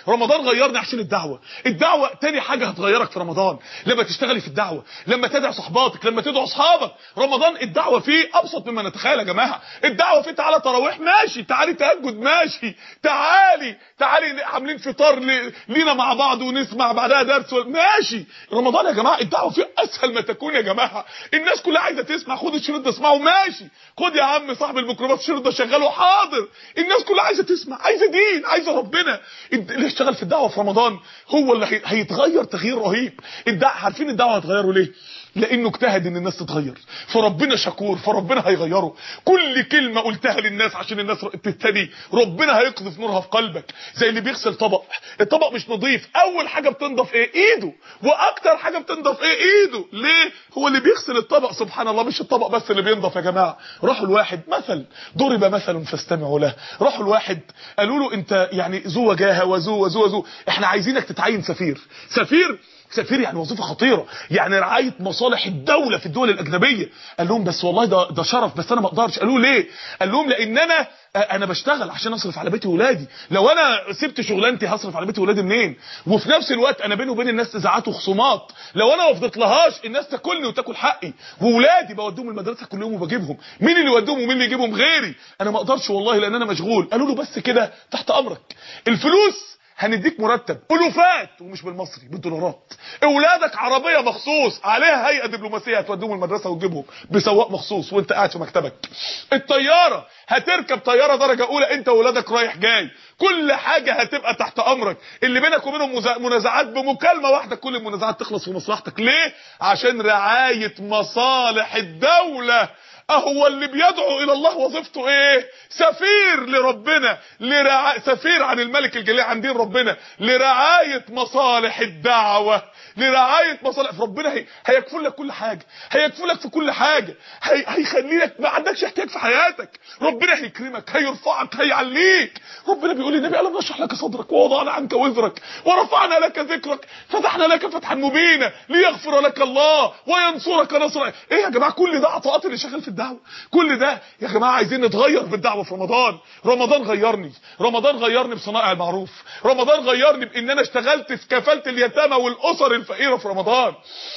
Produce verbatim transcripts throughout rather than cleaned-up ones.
رمضان غيرني عشان الدعوه. الدعوه تاني حاجه هتغيرك في رمضان لما تشتغلي في الدعوه، لما تدعي صحباتك، لما تدعو اصحابك. رمضان الدعوه فيه ابسط مما نتخيل يا جماعه. الدعوه فيه تعالى تراويح ماشي، تعالي تهجد ماشي، تعالي تعالي عاملين فطار لينا مع بعض ونسمع بعدها درس ماشي. رمضان يا جماعه الدعوه فيه اسهل ما تكون يا جماعه. الناس كلها عايزه تسمع، خد الشريط ده اسمعه ماشي، خد يا عم صاحب الميكروباص الشريط ده شغله حاضر. الناس كلها عايزه تسمع، عايزه دين، عايزه ربنا. اللي اشتغل في الدعوه في رمضان هو اللي هيتغير تغيير رهيب. الدعوه عارفين الدعوه هتغيره ليه؟ لانه اجتهد ان الناس تتغير، فربنا شكور، فربنا هيغيره. كل كلمه قلتها للناس عشان الناس تهتدي ربنا هيقذف نورها في قلبك. زي اللي بيغسل طبق، الطبق مش نظيف، اول حاجه بتنضف ايه؟ ايده. واكتر حاجه بتنضف ايه؟ ايده. ليه؟ هو اللي بيغسل الطبق. سبحان الله، مش الطبق بس اللي بينضف يا جماعه. راحوا الواحد مثل ضرب مثل فاستمعوا له. راحوا الواحد قالوا له انت يعني ذو وجاهه وذو وذو وذو، احنا عايزينك تتعين سفير. سفير سفير يعني وظيفه خطيره، يعني رعايه مصالح الدوله في الدول الاجنبيه. قال لهم بس والله ده ده شرف، بس انا ما اقدرش. قالوا ليه؟ قال لهم لان انا انا بشتغل عشان اصرف على بيتي واولادي. لو انا سبت شغلانتي هصرف على بيتي واولادي منين؟ وفي نفس الوقت انا بيني وبين الناس نزاعات وخصومات، لو انا ما فضلتلهاش الناس تاكلني وتاكل حقي، واولادي بوديهم المدرسه كل يوم وبجيبهم. مين اللي يوديهم ومين اللي يجيبهم غيري؟ انا ما اقدرش والله لان انا مشغول. قالوا له بس كده تحت امرك، الفلوس هنديك مرتب الوفات ومش بالمصري بالدولارات. اولادك عربيه مخصوص عليها هيئه دبلوماسيه هتوديهم المدرسه وتجيبهم بسواق مخصوص وانت قاعد في مكتبك. الطياره هتركب طياره درجه اولى انت واولادك رايح جاي. كل حاجه هتبقى تحت امرك. اللي بينك وبينهم منازعات بمكالمه واحده كل المنازعات تخلص في مصلحتك. ليه؟ عشان رعايه مصالح الدوله. اهو اللي بيدعو الى الله وظيفته ايه؟ سفير لربنا، لرعا... سفير عن الملك الجليل عن دين ربنا، لرعايه مصالح الدعوه، لرعايه مصالح ربنا. هي... هيكفل لك كل حاجه، هيكفل لك في كل حاجه، هي... هيخلي لك ما عندكش احتياج في حياتك. ربنا هيكرمك، هيرفعك، هيعليك. ربنا بيقول للنبي الم نشرح لك صدرك ووضعنا عنك وزرك ورفعنا لك ذكرك فتحنا لك فتحا مبينا ليغفر لك الله وينصرك نصرا. ايه يا جماعه كل ده عطاءات اللي شغال في الدعوه. كل ده يا جماعه عايزين نتغير في الدعوه في رمضان. رمضان غيرني، رمضان غيرني بصنائع المعروف، رمضان غيرني بان انا اشتغلت في كفاله اليتامى والاسر الفقيره في رمضان.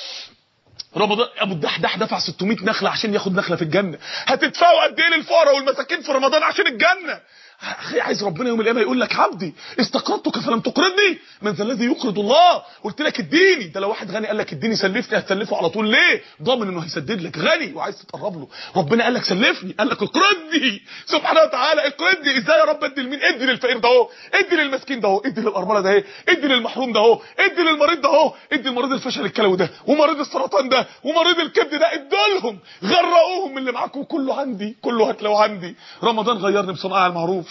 رمضان ابو الدحداح دفع ستمائة نخله عشان ياخد نخله في الجنه. هتدفعوا قد ايه للفقراء والمساكين في رمضان عشان الجنه؟ اخي عايز ربنا يوم القيامه يقول لك عبدي استقرضتك فلم تقرضني من ذا الذي يقرض الله. قلت لك اديني. ده لو واحد غني قال لك اديني سلفني هتسلفه على طول. ليه؟ ضامن انه هيسدد لك. غني وعايز تقرب له. ربنا قال لك سلفني، قال لك اقرضني سبحانه وتعالى. اقرضني ازاي يا رب؟ ادي لمين؟ ادي للفقير ده اهو، ادي للمسكين ده اهو، ادي للارمله ده اهي، ادي للمحروم ده اهو، ادي للمريض ده اهو، ادي لمريض الفشل الكلوي ده ومريض السرطان ده ومريض الكبد ده، ادوا لهم غرقوهم من اللي معاكم. كله عندي، كله هتلاقوه عندي. رمضان غيرني بصنائع المعروف.